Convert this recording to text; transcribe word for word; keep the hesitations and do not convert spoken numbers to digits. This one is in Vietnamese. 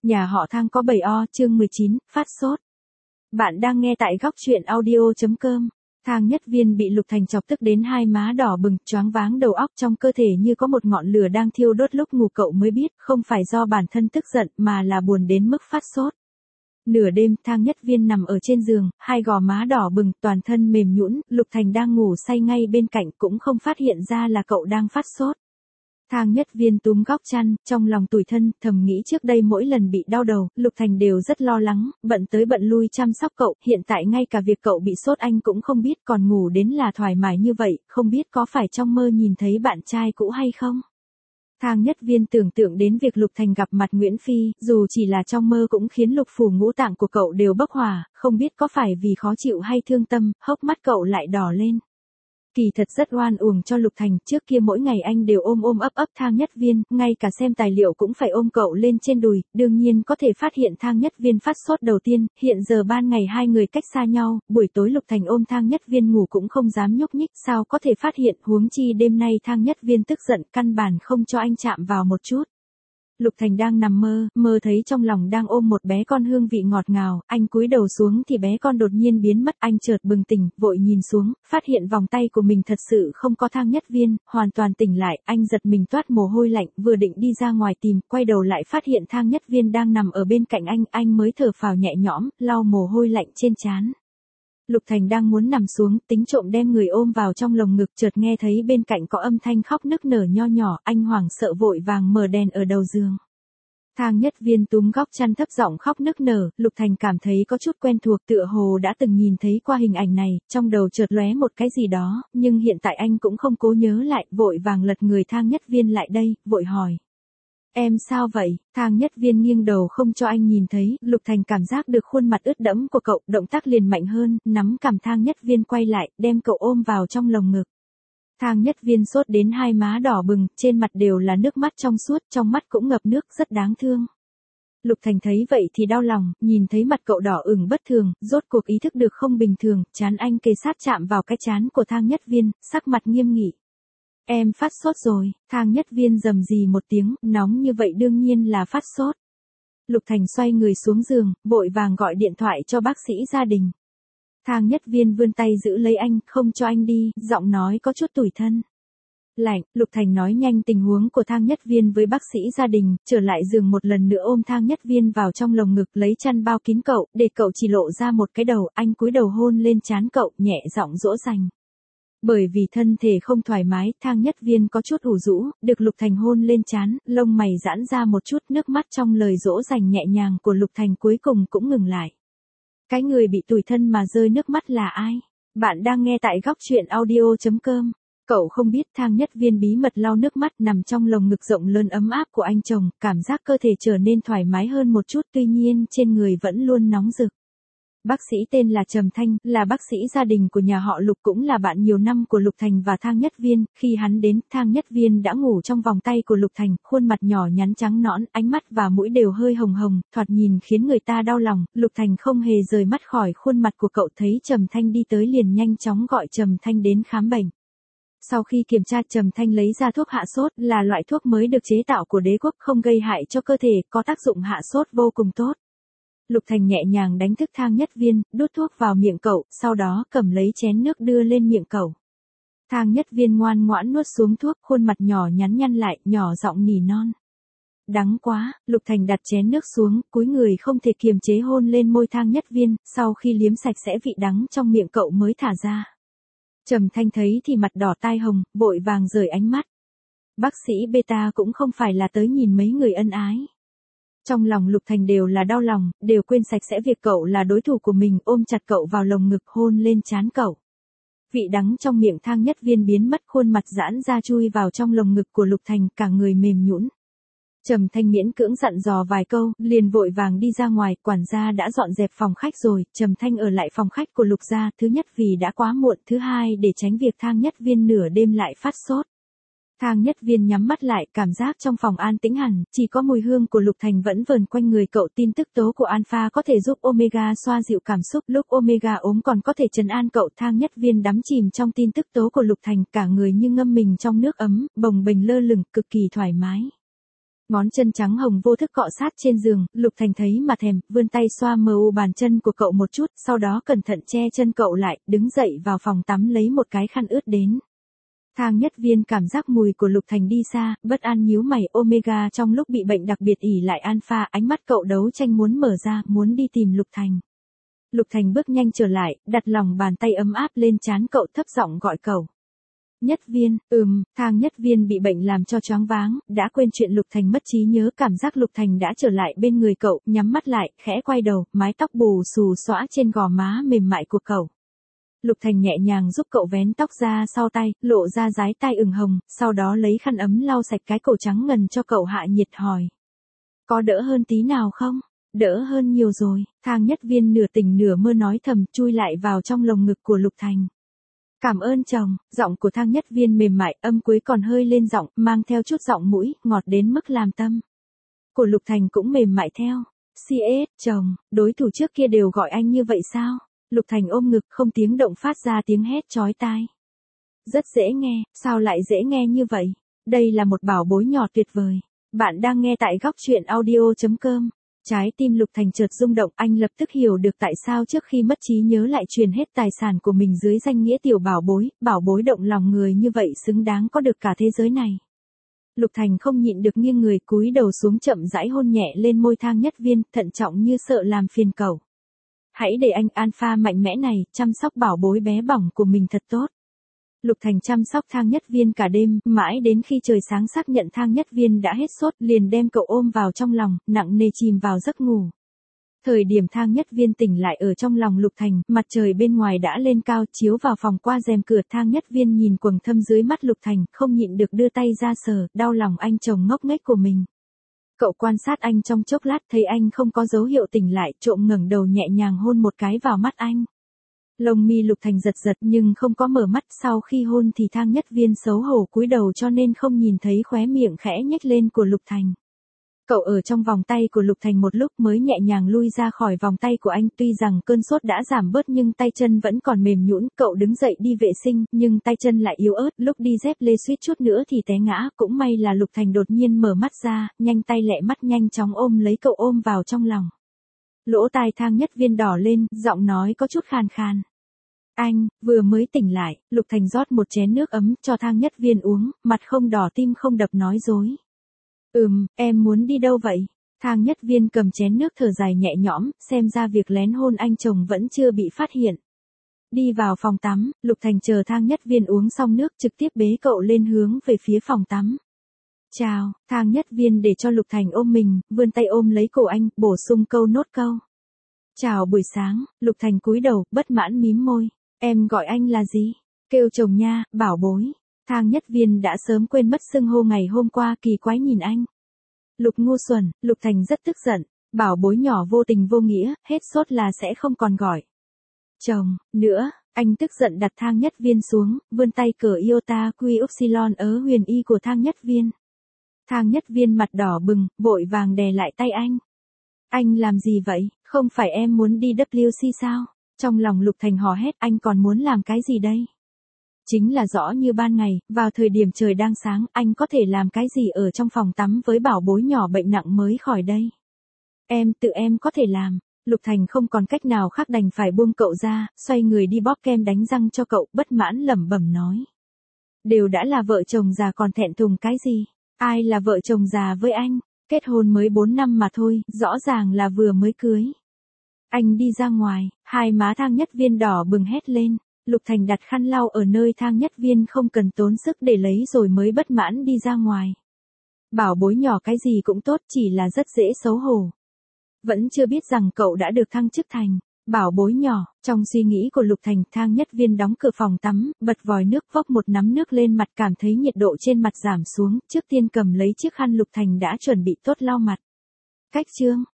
Nhà họ Thang có bảy o, chương mười chín, phát sốt. Bạn đang nghe tại góc truyện audio chấm com. Thang Nhất Viên bị Lục Thành chọc tức đến hai má đỏ bừng, choáng váng đầu óc, trong cơ thể như có một ngọn lửa đang thiêu đốt. Lúc ngủ cậu mới biết, không phải do bản thân tức giận mà là buồn đến mức phát sốt. Nửa đêm, Thang Nhất Viên nằm ở trên giường, hai gò má đỏ bừng, toàn thân mềm nhũn. Lục Thành đang ngủ say ngay bên cạnh, cũng không phát hiện ra là cậu đang phát sốt. Thang Nhất Viên túm góc chăn, trong lòng tủi thân, thầm nghĩ trước đây mỗi lần bị đau đầu, Lục Thành đều rất lo lắng, bận tới bận lui chăm sóc cậu, hiện tại ngay cả việc cậu bị sốt anh cũng không biết, còn ngủ đến là thoải mái như vậy, không biết có phải trong mơ nhìn thấy bạn trai cũ hay không? Thang Nhất Viên tưởng tượng đến việc Lục Thành gặp mặt Nguyễn Phi, dù chỉ là trong mơ cũng khiến lục phủ ngũ tạng của cậu đều bốc hỏa, không biết có phải vì khó chịu hay thương tâm, hốc mắt cậu lại đỏ lên. Kỳ thật rất oan uổng cho Lục Thành, trước kia mỗi ngày anh đều ôm ôm ấp ấp Thang Nhất Viên, ngay cả xem tài liệu cũng phải ôm cậu lên trên đùi, đương nhiên có thể phát hiện Thang Nhất Viên phát sốt đầu tiên, hiện giờ ban ngày hai người cách xa nhau, buổi tối Lục Thành ôm Thang Nhất Viên ngủ cũng không dám nhúc nhích, sao có thể phát hiện, huống chi đêm nay Thang Nhất Viên tức giận căn bản không cho anh chạm vào một chút. Lục Thành đang nằm mơ, mơ thấy trong lòng đang ôm một bé con hương vị ngọt ngào, anh cúi đầu xuống thì bé con đột nhiên biến mất, anh chợt bừng tỉnh, vội nhìn xuống, phát hiện vòng tay của mình thật sự không có Thang Nhất Viên, hoàn toàn tỉnh lại, anh giật mình toát mồ hôi lạnh, vừa định đi ra ngoài tìm, quay đầu lại phát hiện Thang Nhất Viên đang nằm ở bên cạnh anh, anh mới thở phào nhẹ nhõm, lau mồ hôi lạnh trên trán. Lục Thành đang muốn nằm xuống, tính trộm đem người ôm vào trong lồng ngực, chợt nghe thấy bên cạnh có âm thanh khóc nức nở nho nhỏ, anh hoảng sợ vội vàng mở đèn ở đầu giường. Thang Nhất Viên túm góc chăn thấp giọng khóc nức nở, Lục Thành cảm thấy có chút quen thuộc, tựa hồ đã từng nhìn thấy qua hình ảnh này, trong đầu chợt lóe một cái gì đó, nhưng hiện tại anh cũng không cố nhớ lại, vội vàng lật người Thang Nhất Viên lại đây, vội hỏi. Em sao vậy? Thang Nhất Viên nghiêng đầu không cho anh nhìn thấy, Lục Thành cảm giác được khuôn mặt ướt đẫm của cậu, động tác liền mạnh hơn, nắm cằm Thang Nhất Viên quay lại, đem cậu ôm vào trong lồng ngực. Thang Nhất Viên sốt đến hai má đỏ bừng, trên mặt đều là nước mắt trong suốt, trong mắt cũng ngập nước, rất đáng thương. Lục Thành thấy vậy thì đau lòng, nhìn thấy mặt cậu đỏ ửng bất thường, rốt cuộc ý thức được không bình thường, trán anh kề sát chạm vào cái trán của Thang Nhất Viên, sắc mặt nghiêm nghị. Em phát sốt rồi, Thang Nhất Viên rầm rì một tiếng, nóng như vậy đương nhiên là phát sốt. Lục Thành xoay người xuống giường, vội vàng gọi điện thoại cho bác sĩ gia đình. Thang Nhất Viên vươn tay giữ lấy anh, không cho anh đi, giọng nói có chút tủi thân. Lạnh, Lục Thành nói nhanh tình huống của Thang Nhất Viên với bác sĩ gia đình, trở lại giường một lần nữa ôm Thang Nhất Viên vào trong lồng ngực, lấy chăn bao kín cậu, để cậu chỉ lộ ra một cái đầu, anh cúi đầu hôn lên trán cậu, nhẹ giọng dỗ dành. Bởi vì thân thể không thoải mái, Thang Nhất Viên có chút ủ rũ, được Lục Thành hôn lên trán, lông mày giãn ra một chút, nước mắt trong lời dỗ dành nhẹ nhàng của Lục Thành cuối cùng cũng ngừng lại. Cái người bị tủi thân mà rơi nước mắt là ai? Bạn đang nghe tại góc truyện audio chấm com. Cậu không biết Thang Nhất Viên bí mật lau nước mắt nằm trong lồng ngực rộng lớn ấm áp của anh chồng, cảm giác cơ thể trở nên thoải mái hơn một chút, tuy nhiên trên người vẫn luôn nóng rực. Bác sĩ tên là Trầm Thanh, là bác sĩ gia đình của nhà họ Lục, cũng là bạn nhiều năm của Lục Thành và Thang Nhất Viên, khi hắn đến, Thang Nhất Viên đã ngủ trong vòng tay của Lục Thành, khuôn mặt nhỏ nhắn trắng nõn, ánh mắt và mũi đều hơi hồng hồng, thoạt nhìn khiến người ta đau lòng, Lục Thành không hề rời mắt khỏi khuôn mặt của cậu, thấy Trầm Thanh đi tới liền nhanh chóng gọi Trầm Thanh đến khám bệnh. Sau khi kiểm tra, Trầm Thanh lấy ra thuốc hạ sốt, là loại thuốc mới được chế tạo của đế quốc, không gây hại cho cơ thể, có tác dụng hạ sốt vô cùng tốt. Lục Thành nhẹ nhàng đánh thức Thang Nhất Viên, đút thuốc vào miệng cậu, sau đó cầm lấy chén nước đưa lên miệng cậu. Thang Nhất Viên ngoan ngoãn nuốt xuống thuốc, khuôn mặt nhỏ nhắn nhăn lại, nhỏ giọng nỉ non. Đắng quá, Lục Thành đặt chén nước xuống, cúi người không thể kiềm chế hôn lên môi Thang Nhất Viên, sau khi liếm sạch sẽ vị đắng trong miệng cậu mới thả ra. Trầm Thanh thấy thì mặt đỏ tai hồng, vội vàng rời ánh mắt. Bác sĩ Beta cũng không phải là tới nhìn mấy người ân ái. Trong lòng Lục Thành đều là đau lòng, đều quên sạch sẽ việc cậu là đối thủ của mình, ôm chặt cậu vào lồng ngực hôn lên trán cậu. Vị đắng trong miệng Thang Nhất Viên biến mất, khuôn mặt giãn ra chui vào trong lồng ngực của Lục Thành, cả người mềm nhũn. Trầm Thanh miễn cưỡng dặn dò vài câu, liền vội vàng đi ra ngoài, quản gia đã dọn dẹp phòng khách rồi, Trầm Thanh ở lại phòng khách của Lục gia, thứ nhất vì đã quá muộn, thứ hai để tránh việc Thang Nhất Viên nửa đêm lại phát sốt. Thang Nhất Viên nhắm mắt lại, cảm giác trong phòng an tĩnh hẳn, chỉ có mùi hương của Lục Thành vẫn vờn quanh người cậu, tin tức tố của Alpha có thể giúp Omega xoa dịu cảm xúc, lúc Omega ốm còn có thể trấn an cậu. Thang Nhất Viên đắm chìm trong tin tức tố của Lục Thành, cả người như ngâm mình trong nước ấm, bồng bềnh lơ lửng, cực kỳ thoải mái. Ngón chân trắng hồng vô thức cọ sát trên giường, Lục Thành thấy mà thèm, vươn tay xoa mờ u bàn chân của cậu một chút, sau đó cẩn thận che chân cậu lại, đứng dậy vào phòng tắm lấy một cái khăn ướt đến. Thang Nhất Viên cảm giác mùi của Lục Thành đi xa, bất an nhíu mày. Omega trong lúc bị bệnh đặc biệt ỉ lại alpha, ánh mắt cậu đấu tranh muốn mở ra, muốn đi tìm Lục Thành. Lục Thành bước nhanh trở lại, đặt lòng bàn tay ấm áp lên trán cậu, thấp giọng gọi cậu. Nhất Viên. Ừm. Thang Nhất Viên bị bệnh làm cho choáng váng, đã quên chuyện Lục Thành mất trí nhớ, cảm giác Lục Thành đã trở lại bên người cậu, nhắm mắt lại, khẽ quay đầu, mái tóc bù xù xõa trên gò má mềm mại của cậu. Lục Thành nhẹ nhàng giúp cậu vén tóc ra sau tay, lộ ra dái tai ửng hồng, sau đó lấy khăn ấm lau sạch cái cổ trắng ngần cho cậu, hạ nhiệt hỏi. Có đỡ hơn tí nào không? Đỡ hơn nhiều rồi. Thang Nhất Viên nửa tỉnh nửa mơ nói thầm, chui lại vào trong lồng ngực của Lục Thành. Cảm ơn chồng. Giọng của Thang Nhất Viên mềm mại, âm cuối còn hơi lên giọng, mang theo chút giọng mũi, ngọt đến mức làm tâm. Của Lục Thành cũng mềm mại theo. xê ét, chồng, đối thủ trước kia đều gọi anh như vậy sao? Lục Thành ôm ngực, không tiếng động phát ra tiếng hét chói tai. Rất dễ nghe, sao lại dễ nghe như vậy? Đây là một bảo bối nhỏ tuyệt vời. Bạn đang nghe tại góc truyện audio chấm com. Trái tim Lục Thành chợt rung động, anh lập tức hiểu được tại sao trước khi mất trí nhớ lại truyền hết tài sản của mình dưới danh nghĩa tiểu bảo bối, bảo bối động lòng người như vậy xứng đáng có được cả thế giới này. Lục Thành không nhịn được nghiêng người, cúi đầu xuống chậm rãi hôn nhẹ lên môi Thang Nhất Viên, thận trọng như sợ làm phiền cậu. Hãy để anh alpha mạnh mẽ này chăm sóc bảo bối bé bỏng của mình thật tốt. Lục Thành chăm sóc Thang Nhất Viên cả đêm, mãi đến khi trời sáng xác nhận Thang Nhất Viên đã hết sốt, liền đem cậu ôm vào trong lòng, nặng nề chìm vào giấc ngủ. Thời điểm Thang Nhất Viên tỉnh lại ở trong lòng Lục Thành, mặt trời bên ngoài đã lên cao, chiếu vào phòng qua rèm cửa. Thang Nhất Viên nhìn quầng thâm dưới mắt Lục Thành, không nhịn được đưa tay ra sờ, đau lòng anh chồng ngốc nghếch của mình. Cậu quan sát anh trong chốc lát, thấy anh không có dấu hiệu tỉnh lại, trộm ngẩng đầu nhẹ nhàng hôn một cái vào mắt anh. Lông mi Lục Thành giật giật nhưng không có mở mắt, sau khi hôn thì Thang Nhất Viên xấu hổ cúi đầu cho nên không nhìn thấy khóe miệng khẽ nhếch lên của Lục Thành. Cậu ở trong vòng tay của Lục Thành một lúc mới nhẹ nhàng lui ra khỏi vòng tay của anh, tuy rằng cơn sốt đã giảm bớt nhưng tay chân vẫn còn mềm nhũn. Cậu đứng dậy đi vệ sinh, nhưng tay chân lại yếu ớt, lúc đi dép lê suýt chút nữa thì té ngã, cũng may là Lục Thành đột nhiên mở mắt ra, nhanh tay lẹ mắt nhanh chóng ôm lấy cậu ôm vào trong lòng. Lỗ tai Thang Nhất Viên đỏ lên, giọng nói có chút khàn khàn. Anh, vừa mới tỉnh lại. Lục Thành rót một chén nước ấm cho Thang Nhất Viên uống, mặt không đỏ tim không đập nói dối. Ừm, em muốn đi đâu vậy? Thang Nhất Viên cầm chén nước thở dài nhẹ nhõm, xem ra việc lén hôn anh chồng vẫn chưa bị phát hiện. Đi vào phòng tắm, Lục Thành chờ Thang Nhất Viên uống xong nước trực tiếp bế cậu lên hướng về phía phòng tắm. Chào. Thang Nhất Viên để cho Lục Thành ôm mình, vươn tay ôm lấy cổ anh, bổ sung câu nốt câu. Chào buổi sáng. Lục Thành cúi đầu, bất mãn mím môi. Em gọi anh là gì? Kêu chồng nha, bảo bối. Thang Nhất Viên đã sớm quên mất xưng hô ngày hôm qua, kỳ quái nhìn anh. Lục ngu xuẩn. Lục Thành rất tức giận. Bảo bối nhỏ vô tình vô nghĩa, hết sốt là sẽ không còn gọi chồng nữa. Anh tức giận đặt Thang Nhất Viên xuống, vươn tay cờ iota quy upsilon ớ huyền y của Thang Nhất Viên. Thang Nhất Viên mặt đỏ bừng, vội vàng đè lại tay anh. Anh làm gì vậy? Không phải em muốn đi vê kép xê sao? Trong lòng Lục Thành hò hét, anh còn muốn làm cái gì đây? Chính là rõ như ban ngày, vào thời điểm trời đang sáng, anh có thể làm cái gì ở trong phòng tắm với bảo bối nhỏ bệnh nặng mới khỏi đây? Em, tự em có thể làm. Lục Thành không còn cách nào khác đành phải buông cậu ra, xoay người đi bóp kem đánh răng cho cậu, bất mãn lẩm bẩm nói. Đều đã là vợ chồng già còn thẹn thùng cái gì? Ai là vợ chồng già với anh? Kết hôn mới bốn năm mà thôi, rõ ràng là vừa mới cưới. Anh đi ra ngoài, hai má Thang Nhất Viên đỏ bừng hét lên. Lục Thành đặt khăn lau ở nơi Thang Nhất Viên không cần tốn sức để lấy rồi mới bất mãn đi ra ngoài. Bảo bối nhỏ cái gì cũng tốt, chỉ là rất dễ xấu hổ. Vẫn chưa biết rằng cậu đã được thăng chức thành bảo bối nhỏ. Trong suy nghĩ của Lục Thành, Thang Nhất Viên đóng cửa phòng tắm, bật vòi nước, vốc một nắm nước lên mặt, cảm thấy nhiệt độ trên mặt giảm xuống, trước tiên cầm lấy chiếc khăn Lục Thành đã chuẩn bị tốt lau mặt. Cách chương